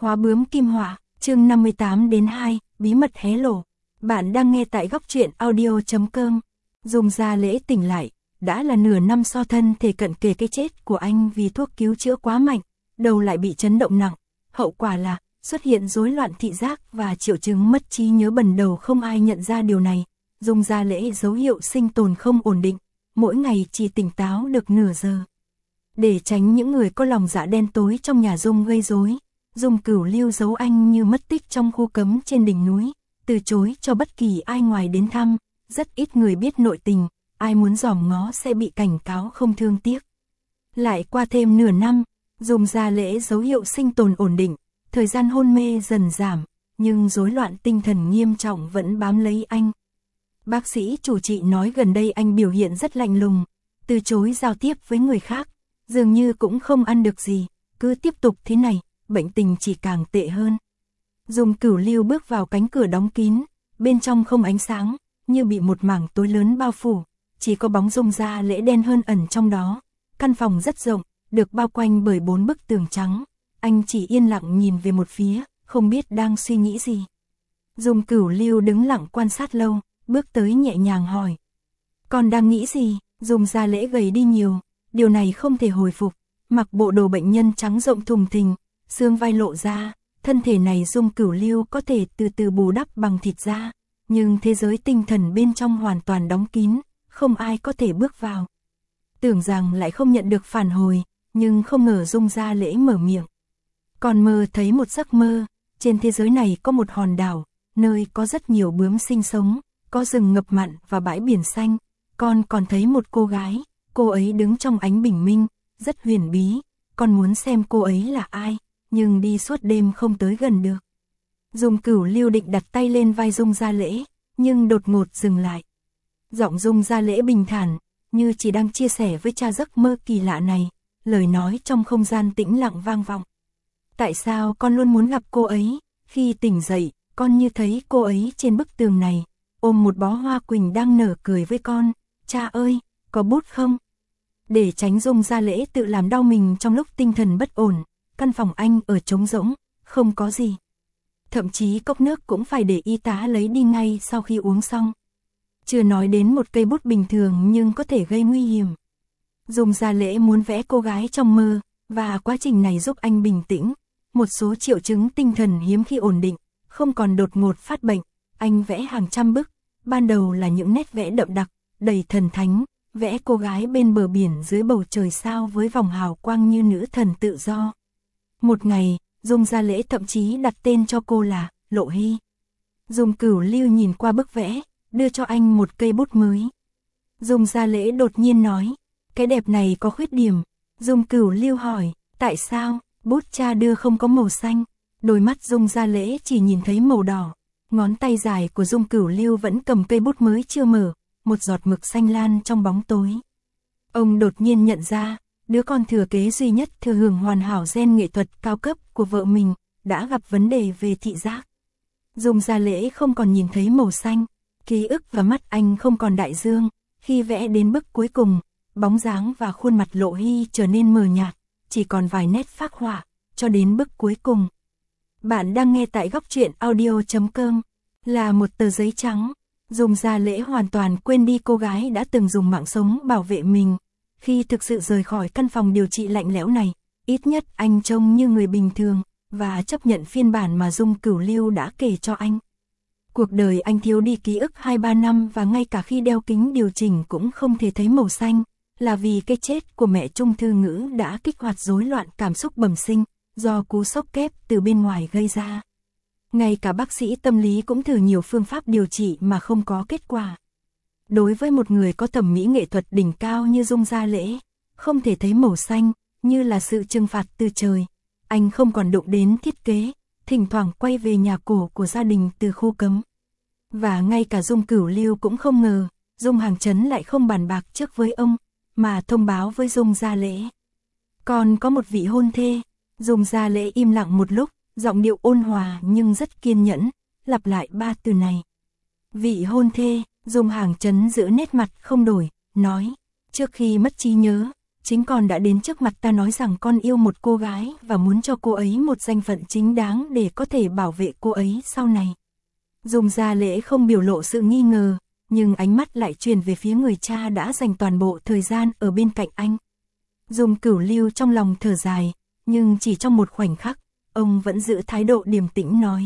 Khóa bướm kim họa, chương 58-2, bí mật hé lộ. Bạn đang nghe tại góc truyện audio.com. Dung Gia Lễ tỉnh lại, đã là nửa năm so thân thể cận kề cái chết của anh vì thuốc cứu chữa quá mạnh, đầu lại bị chấn động nặng. Hậu quả là xuất hiện rối loạn thị giác và triệu chứng mất trí nhớ bần đầu, không ai nhận ra điều này. Dung Gia Lễ dấu hiệu sinh tồn không ổn định, mỗi ngày chỉ tỉnh táo được nửa giờ. Để tránh những người có lòng dạ đen tối trong nhà Dung gây rối, Dung Cửu Lưu giấu anh như mất tích trong khu cấm trên đỉnh núi, từ chối cho bất kỳ ai ngoài đến thăm, rất ít người biết nội tình, ai muốn dòm ngó sẽ bị cảnh cáo không thương tiếc. Lại qua thêm nửa năm, Dung Gia Lễ dấu hiệu sinh tồn ổn định, thời gian hôn mê dần giảm, nhưng rối loạn tinh thần nghiêm trọng vẫn bám lấy anh. Bác sĩ chủ trị nói gần đây anh biểu hiện rất lạnh lùng, từ chối giao tiếp với người khác, dường như cũng không ăn được gì, cứ tiếp tục thế này, bệnh tình chỉ càng tệ hơn. Dung Cửu Lưu bước vào cánh cửa đóng kín, bên trong không ánh sáng, như bị một mảng tối lớn bao phủ, chỉ có bóng Dung Gia Lễ đen hơn ẩn trong đó. Căn phòng rất rộng, được bao quanh bởi 4 bức tường trắng, anh chỉ yên lặng nhìn về một phía, không biết đang suy nghĩ gì. Dung Cửu Lưu đứng lặng quan sát lâu, bước tới nhẹ nhàng hỏi. Con đang nghĩ gì? Dung Gia Lễ gầy đi nhiều, điều này không thể hồi phục, mặc bộ đồ bệnh nhân trắng rộng thùng thình, xương vai lộ ra, thân thể này Dung Cửu Lưu có thể từ từ bù đắp bằng thịt da, nhưng thế giới tinh thần bên trong hoàn toàn đóng kín, không ai có thể bước vào. Tưởng rằng lại không nhận được phản hồi, nhưng không ngờ Dung Gia Lễ mở miệng. Con mơ thấy một giấc mơ, trên thế giới này có một hòn đảo, nơi có rất nhiều bướm sinh sống, có rừng ngập mặn và bãi biển xanh. Con còn thấy một cô gái, cô ấy đứng trong ánh bình minh, rất huyền bí, con muốn xem cô ấy là ai, nhưng đi suốt đêm không tới gần được. Dung Cửu Lưu định đặt tay lên vai Dung Gia Lễ, nhưng đột ngột dừng lại. Giọng Dung Gia Lễ bình thản, như chỉ đang chia sẻ với cha giấc mơ kỳ lạ này, lời nói trong không gian tĩnh lặng vang vọng. Tại sao con luôn muốn gặp cô ấy? Khi tỉnh dậy, con như thấy cô ấy trên bức tường này, ôm một bó hoa quỳnh đang nở cười với con. Cha ơi, có bút không? Để tránh Dung Gia Lễ tự làm đau mình trong lúc tinh thần bất ổn, căn phòng anh ở trống rỗng, không có gì. Thậm chí cốc nước cũng phải để y tá lấy đi ngay sau khi uống xong. Chưa nói đến một cây bút bình thường nhưng có thể gây nguy hiểm. Dung Gia Lễ muốn vẽ cô gái trong mơ, và quá trình này giúp anh bình tĩnh. Một số triệu chứng tinh thần hiếm khi ổn định, không còn đột ngột phát bệnh. Anh vẽ hàng trăm bức, ban đầu là những nét vẽ đậm đặc, đầy thần thánh, vẽ cô gái bên bờ biển dưới bầu trời sao với vòng hào quang như nữ thần tự do. Một ngày, Dung Gia Lễ thậm chí đặt tên cho cô là Lộ Hy. Dung Cửu Lưu nhìn qua bức vẽ, đưa cho anh một cây bút mới. Dung Gia Lễ đột nhiên nói, cái đẹp này có khuyết điểm. Dung Cửu Lưu hỏi, tại sao? Bút cha đưa không có màu xanh. Đôi mắt Dung Gia Lễ chỉ nhìn thấy màu đỏ. Ngón tay dài của Dung Cửu Lưu vẫn cầm cây bút mới chưa mở, một giọt mực xanh lan trong bóng tối. Ông đột nhiên nhận ra, đứa con thừa kế duy nhất thừa hưởng hoàn hảo gen nghệ thuật cao cấp của vợ mình, đã gặp vấn đề về thị giác. Dung Gia Lễ không còn nhìn thấy màu xanh, ký ức và mắt anh không còn đại dương. Khi vẽ đến bức cuối cùng, bóng dáng và khuôn mặt Lộ Hy trở nên mờ nhạt, chỉ còn vài nét phác họa, cho đến bức cuối cùng. Bạn đang nghe tại góc truyện audio.com, là một tờ giấy trắng. Dung Gia Lễ hoàn toàn quên đi cô gái đã từng dùng mạng sống bảo vệ mình. Khi thực sự rời khỏi căn phòng điều trị lạnh lẽo này, ít nhất anh trông như người bình thường, và chấp nhận phiên bản mà Dung Cửu Lưu đã kể cho anh. Cuộc đời anh thiếu đi ký ức 2-3 năm và ngay cả khi đeo kính điều chỉnh cũng không thể thấy màu xanh, là vì cái chết của mẹ Trung Thư Ngữ đã kích hoạt rối loạn cảm xúc bẩm sinh, do cú sốc kép từ bên ngoài gây ra. Ngay cả bác sĩ tâm lý cũng thử nhiều phương pháp điều trị mà không có kết quả. Đối với một người có thẩm mỹ nghệ thuật đỉnh cao như Dung Gia Lễ, không thể thấy màu xanh, như là sự trừng phạt từ trời. Anh không còn đụng đến thiết kế, thỉnh thoảng quay về nhà cổ của gia đình từ khu cấm. Và ngay cả Dung Cửu Lưu cũng không ngờ, Dung Hàng Chấn lại không bàn bạc trước với ông, mà thông báo với Dung Gia Lễ. Còn có một vị hôn thê. Dung Gia Lễ im lặng một lúc, giọng điệu ôn hòa nhưng rất kiên nhẫn, lặp lại 3 từ này. Vị hôn thê. Dung Hàng Chấn giữ nét mặt không đổi, nói, trước khi mất trí nhớ, chính con đã đến trước mặt ta nói rằng con yêu một cô gái và muốn cho cô ấy một danh phận chính đáng để có thể bảo vệ cô ấy sau này. Dung Gia Lễ không biểu lộ sự nghi ngờ, nhưng ánh mắt lại truyền về phía người cha đã dành toàn bộ thời gian ở bên cạnh anh. Dung Cửu Lưu trong lòng thở dài, nhưng chỉ trong một khoảnh khắc, ông vẫn giữ thái độ điềm tĩnh nói.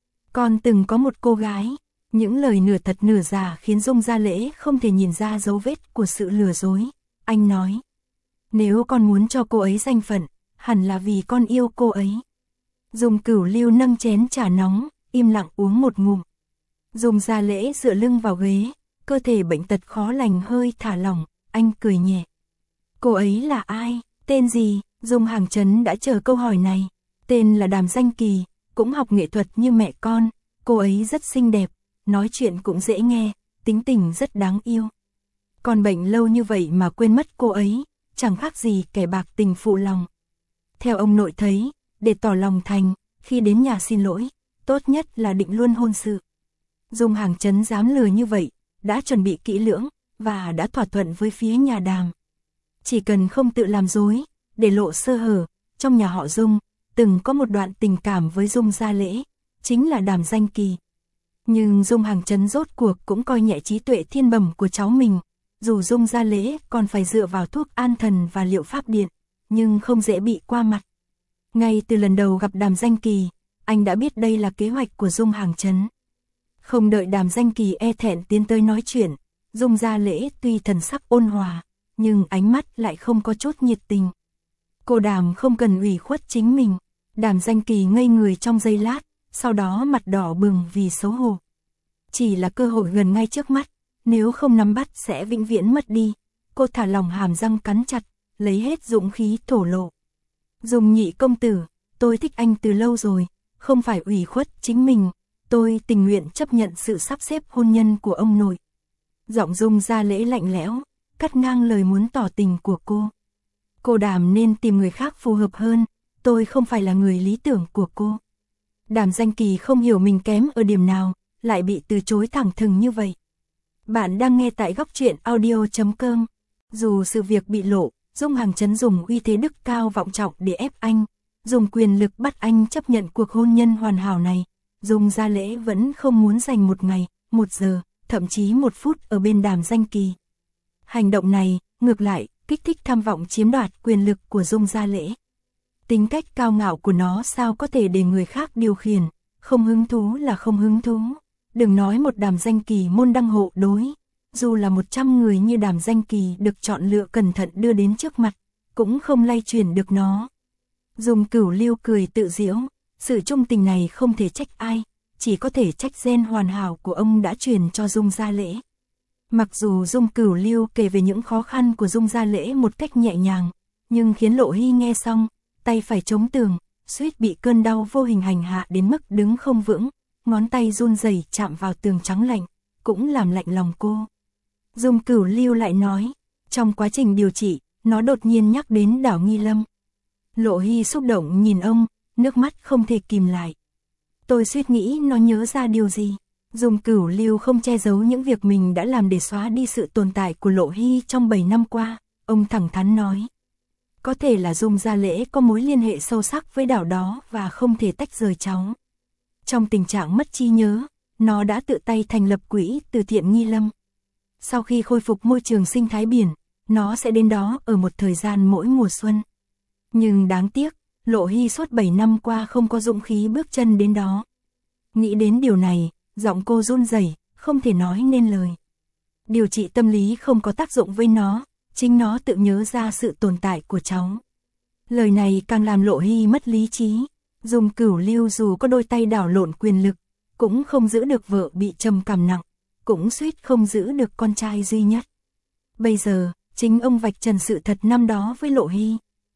Con từng có một cô gái. Những lời nửa thật nửa giả khiến Dung Gia Lễ không thể nhìn ra dấu vết của sự lừa dối. Anh nói, nếu con muốn cho cô ấy danh phận, hẳn là vì con yêu cô ấy. Dung Cửu Lưu nâng chén trà nóng, im lặng uống một ngụm. Dung Gia Lễ dựa lưng vào ghế, cơ thể bệnh tật khó lành hơi thả lỏng, anh cười nhẹ. Cô ấy là ai, tên gì? Dung Hàng Chấn đã chờ câu hỏi này. Tên là Đàm Danh Kỳ, cũng học nghệ thuật như mẹ con, cô ấy rất xinh đẹp, nói chuyện cũng dễ nghe, tính tình rất đáng yêu. Con bệnh lâu như vậy mà quên mất cô ấy, chẳng khác gì kẻ bạc tình phụ lòng. Theo ông nội thấy, để tỏ lòng thành, khi đến nhà xin lỗi, tốt nhất là định luôn hôn sự. Dung Hàng Chấn dám lừa như vậy, đã chuẩn bị kỹ lưỡng, và đã thỏa thuận với phía nhà Đàm. Chỉ cần không tự làm dối, để lộ sơ hở, trong nhà họ Dung, từng có một đoạn tình cảm với Dung Gia Lễ, chính là Đàm Danh Kỳ. Nhưng Dung Hàng Chấn rốt cuộc cũng coi nhẹ trí tuệ thiên bẩm của cháu mình, dù Dung Gia Lễ còn phải dựa vào thuốc an thần và liệu pháp điện, nhưng không dễ bị qua mặt. Ngay từ lần đầu gặp Đàm Danh Kỳ, anh đã biết đây là kế hoạch của Dung Hàng Chấn. Không đợi Đàm Danh Kỳ e thẹn tiến tới nói chuyện, Dung Gia Lễ tuy thần sắc ôn hòa, nhưng ánh mắt lại không có chút nhiệt tình. Cô Đàm không cần ủy khuất chính mình. Đàm Danh Kỳ ngây người trong giây lát, sau đó mặt đỏ bừng vì xấu hổ. Chỉ là cơ hội gần ngay trước mắt, nếu không nắm bắt sẽ vĩnh viễn mất đi. Cô thả lỏng hàm răng cắn chặt, lấy hết dũng khí thổ lộ. Dung nhị công tử, tôi thích anh từ lâu rồi, không phải ủy khuất chính mình, tôi tình nguyện chấp nhận sự sắp xếp hôn nhân của ông nội. Giọng Dung Gia Lễ lạnh lẽo, cắt ngang lời muốn tỏ tình của cô. Cô Đàm nên tìm người khác phù hợp hơn, tôi không phải là người lý tưởng của cô. Đàm Danh Kỳ không hiểu mình kém ở điểm nào, lại bị từ chối thẳng thừng như vậy. Bạn đang nghe tại Góc Truyện Audio.com. Dù sự việc bị lộ, Dung Hàng Chấn dùng uy thế đức cao vọng trọng để ép anh, dùng quyền lực bắt anh chấp nhận cuộc hôn nhân hoàn hảo này. Dung Gia Lễ vẫn không muốn dành một ngày, 1 giờ, thậm chí 1 phút ở bên Đàm Danh Kỳ. Hành động này, ngược lại, kích thích tham vọng chiếm đoạt quyền lực của Dung Gia Lễ. Tính cách cao ngạo của nó sao có thể để người khác điều khiển, không hứng thú là không hứng thú. Đừng nói một Đàm Danh Kỳ môn đăng hộ đối, dù là 100 người như Đàm Danh Kỳ được chọn lựa cẩn thận đưa đến trước mặt, cũng không lay chuyển được nó. Dung Cửu Lưu cười tự giễu, sự trung tình này không thể trách ai, chỉ có thể trách gen hoàn hảo của ông đã truyền cho Dung Gia Lễ. Mặc dù Dung Cửu Lưu kể về những khó khăn của Dung Gia Lễ một cách nhẹ nhàng, nhưng khiến Lộ Hy nghe xong, tay phải chống tường, suýt bị cơn đau vô hình hành hạ đến mức đứng không vững, ngón tay run rẩy chạm vào tường trắng lạnh, cũng làm lạnh lòng cô. Dung Cửu Lưu lại nói, trong quá trình điều trị, nó đột nhiên nhắc đến Đảo Nghi Lâm. Lộ Hy xúc động nhìn ông, nước mắt không thể kìm lại. Tôi suýt nghĩ nó nhớ ra điều gì. Dung Cửu Lưu không che giấu những việc mình đã làm để xóa đi sự tồn tại của Lộ Hy trong 7 năm qua, ông thẳng thắn nói. Có thể là Dung Gia Lễ có mối liên hệ sâu sắc với đảo đó và không thể tách rời cháu. Trong tình trạng mất trí nhớ, nó đã tự tay thành lập quỹ từ thiện Nghi Lâm. Sau khi khôi phục môi trường sinh thái biển, nó sẽ đến đó ở một thời gian mỗi mùa xuân. Nhưng đáng tiếc, Lộ Hy suốt 7 năm qua không có dũng khí bước chân đến đó. Nghĩ đến điều này, giọng cô run rẩy, không thể nói nên lời. Điều trị tâm lý không có tác dụng với nó, chính nó tự nhớ ra sự tồn tại của cháu. Lời này càng làm Lộ Hy mất lý trí. Dung Cửu Lưu dù có đôi tay đảo lộn quyền lực, cũng không giữ được vợ bị trầm cảm nặng, cũng suýt không giữ được con trai duy nhất. Bây giờ, chính ông vạch trần sự thật năm đó với Lộ Hy.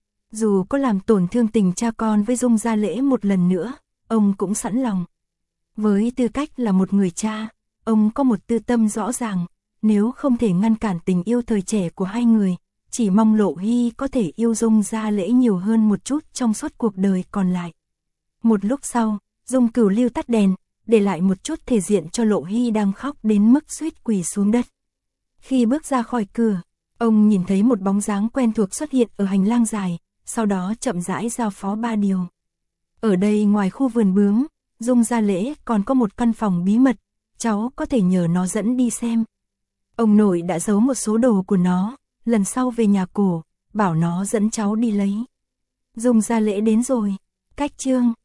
Dù có làm tổn thương tình cha con với Dung Gia Lễ một lần nữa, ông cũng sẵn lòng. Với tư cách là một người cha, ông có một tư tâm rõ ràng, nếu không thể ngăn cản tình yêu thời trẻ của hai người, chỉ mong Lộ Hy có thể yêu Dung Gia Lễ nhiều hơn một chút trong suốt cuộc đời còn lại. Một lúc sau, Dung Cửu Lưu tắt đèn, để lại một chút thể diện cho Lộ Hy đang khóc đến mức suýt quỳ xuống đất. Khi bước ra khỏi cửa, Ông nhìn thấy một bóng dáng quen thuộc xuất hiện ở hành lang dài, sau đó chậm rãi giao phó 3 điều. Ở đây ngoài khu vườn bướm, Dung Gia Lễ còn có một căn phòng bí mật, cháu có thể nhờ nó dẫn đi xem. Ông nội đã giấu một số đồ của nó, lần sau về nhà cổ, bảo nó dẫn cháu đi lấy. Dung Gia Lễ đến rồi. Cách chương